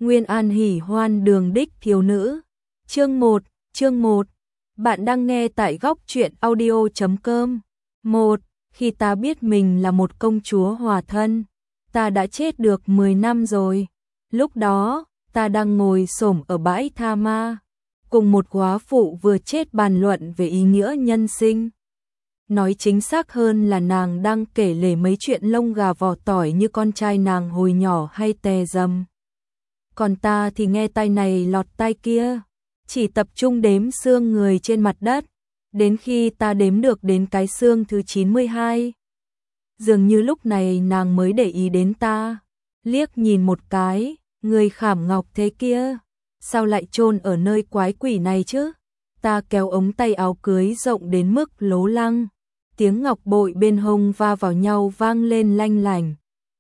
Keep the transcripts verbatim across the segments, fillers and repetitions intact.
Nguyên An hỉ hoan đường đích thiếu nữ. Chương một, chương một. Bạn đang nghe tại góc truyện audio chấm com. một. Khi ta biết mình là một công chúa hòa thân, ta đã chết được mười năm rồi. Lúc đó, ta đang ngồi xổm ở bãi tha ma, cùng một góa phụ vừa chết bàn luận về ý nghĩa nhân sinh. Nói chính xác hơn là nàng đang kể lể mấy chuyện lông gà vỏ tỏi như con trai nàng hồi nhỏ hay tè dầm. Còn ta thì nghe tai này lọt tai kia, chỉ tập trung đếm xương người trên mặt đất, đến khi ta đếm được đến cái xương thứ chín mươi hai. Dường như lúc này nàng mới để ý đến ta, liếc nhìn một cái, người khảm ngọc thế kia, sao lại chôn ở nơi quái quỷ này chứ? Ta kéo ống tay áo cưới rộng đến mức lố lăng, tiếng ngọc bội bên hông va vào nhau vang lên lanh lảnh.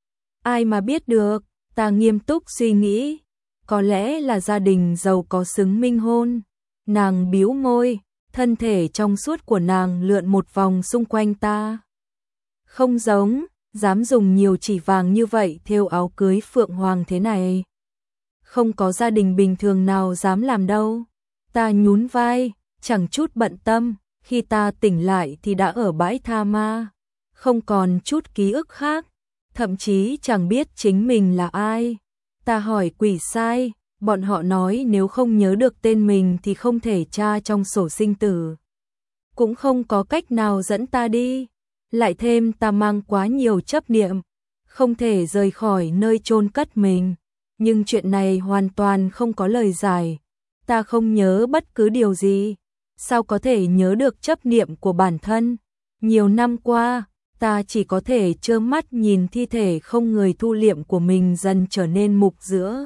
Ai mà biết được, ta nghiêm túc suy nghĩ, có lẽ là gia đình giàu có xứng minh hôn. Nàng bĩu môi, thân thể trong suốt của nàng lượn một vòng xung quanh ta. Không giống, dám dùng nhiều chỉ vàng như vậy thêu áo cưới phượng hoàng thế này. Không có gia đình bình thường nào dám làm đâu. Ta nhún vai, chẳng chút bận tâm, khi ta tỉnh lại thì đã ở bãi tha ma, không còn chút ký ức khác, thậm chí chẳng biết chính mình là ai. Ta hỏi quỷ sai, bọn họ nói nếu không nhớ được tên mình thì không thể tra trong sổ sinh tử, cũng không có cách nào dẫn ta đi. Lại thêm ta mang quá nhiều chấp niệm, không thể rời khỏi nơi chôn cất mình. Nhưng chuyện này hoàn toàn không có lời giải. Ta không nhớ bất cứ điều gì, sao có thể nhớ được chấp niệm của bản thân. Nhiều năm qua, ta chỉ có thể trơ mắt nhìn thi thể không người thu liệm của mình dần trở nên mục giữa,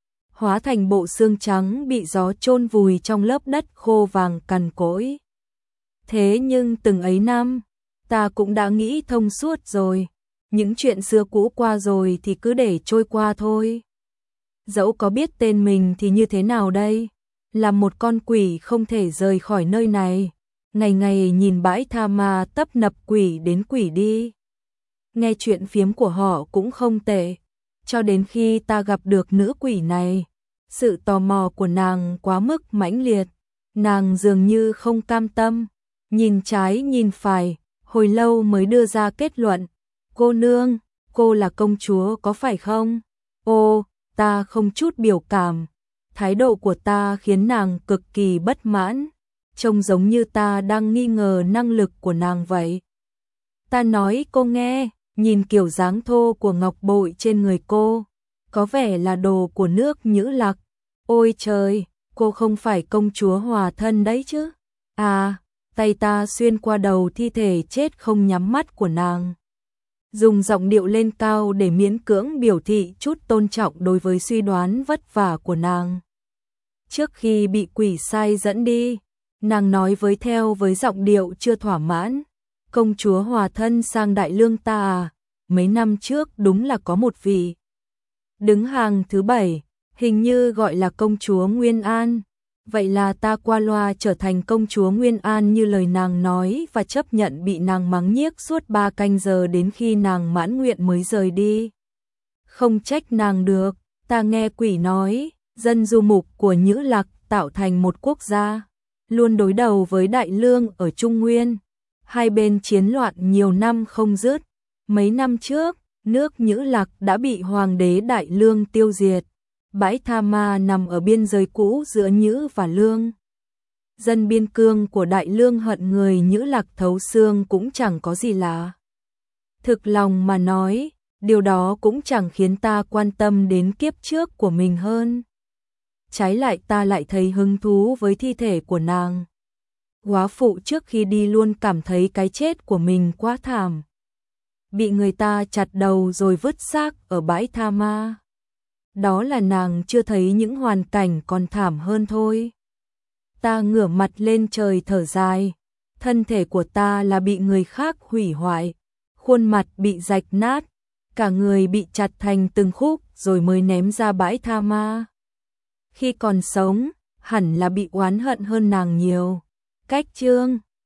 hóa thành bộ xương trắng bị gió chôn vùi trong lớp đất khô vàng cằn cỗi. Thế nhưng từng ấy năm, ta cũng đã nghĩ thông suốt rồi. Những chuyện xưa cũ qua rồi thì cứ để trôi qua thôi. Dẫu có biết tên mình thì như thế nào đây? Là một con quỷ không thể rời khỏi nơi này, ngày ngày nhìn bãi tha ma tấp nập quỷ đến quỷ đi. Nghe chuyện phiếm của họ cũng không tệ, cho đến khi ta gặp được nữ quỷ này. Sự tò mò của nàng quá mức mãnh liệt, nàng dường như không cam tâm, nhìn trái nhìn phải, hồi lâu mới đưa ra kết luận. Cô nương, cô là công chúa có phải không? Ô, ta không chút biểu cảm. Thái độ của ta khiến nàng cực kỳ bất mãn, trông giống như ta đang nghi ngờ năng lực của nàng vậy. Ta nói cô nghe, nhìn kiểu dáng thô của ngọc bội trên người cô, có vẻ là đồ của nước Nhữ Lạc. Ôi trời, cô không phải công chúa hòa thân đấy chứ? À, tay ta xuyên qua đầu thi thể chết không nhắm mắt của nàng, dùng giọng điệu lên cao để miễn cưỡng biểu thị chút tôn trọng đối với suy đoán vất vả của nàng. Trước khi bị quỷ sai dẫn đi, nàng nói với theo với giọng điệu chưa thỏa mãn, công chúa hòa thân sang Đại Lương ta à, mấy năm trước đúng là có một vị đứng hàng thứ bảy, hình như gọi là công chúa Nguyên An. Vậy là ta qua loa trở thành công chúa Nguyên An như lời nàng nói và chấp nhận bị nàng mắng nhiếc suốt ba canh giờ đến khi nàng mãn nguyện mới rời đi. Không trách nàng được, ta nghe quỷ nói, dân du mục của Nhữ Lạc tạo thành một quốc gia, luôn đối đầu với Đại Lương ở Trung Nguyên. Hai bên chiến loạn nhiều năm không dứt. Mấy năm trước, nước Nhữ Lạc đã bị Hoàng đế Đại Lương tiêu diệt. Bãi tha ma nằm ở biên giới cũ giữa Nhữ và Lương. Dân biên cương của Đại Lương hận người Nhữ Lạc thấu xương cũng chẳng có gì lạ. Thực lòng mà nói, điều đó cũng chẳng khiến ta quan tâm đến kiếp trước của mình hơn. Trái lại ta lại thấy hứng thú với thi thể của nàng. Góa phụ trước khi đi luôn cảm thấy cái chết của mình quá thảm, bị người ta chặt đầu rồi vứt xác ở bãi tha ma. Đó là nàng chưa thấy những hoàn cảnh còn thảm hơn thôi. Ta ngửa mặt lên trời thở dài, thân thể của ta là bị người khác hủy hoại, khuôn mặt bị rạch nát, cả người bị chặt thành từng khúc rồi mới ném ra bãi tha ma. Khi còn sống, hẳn là bị oán hận hơn nàng nhiều. Cách chương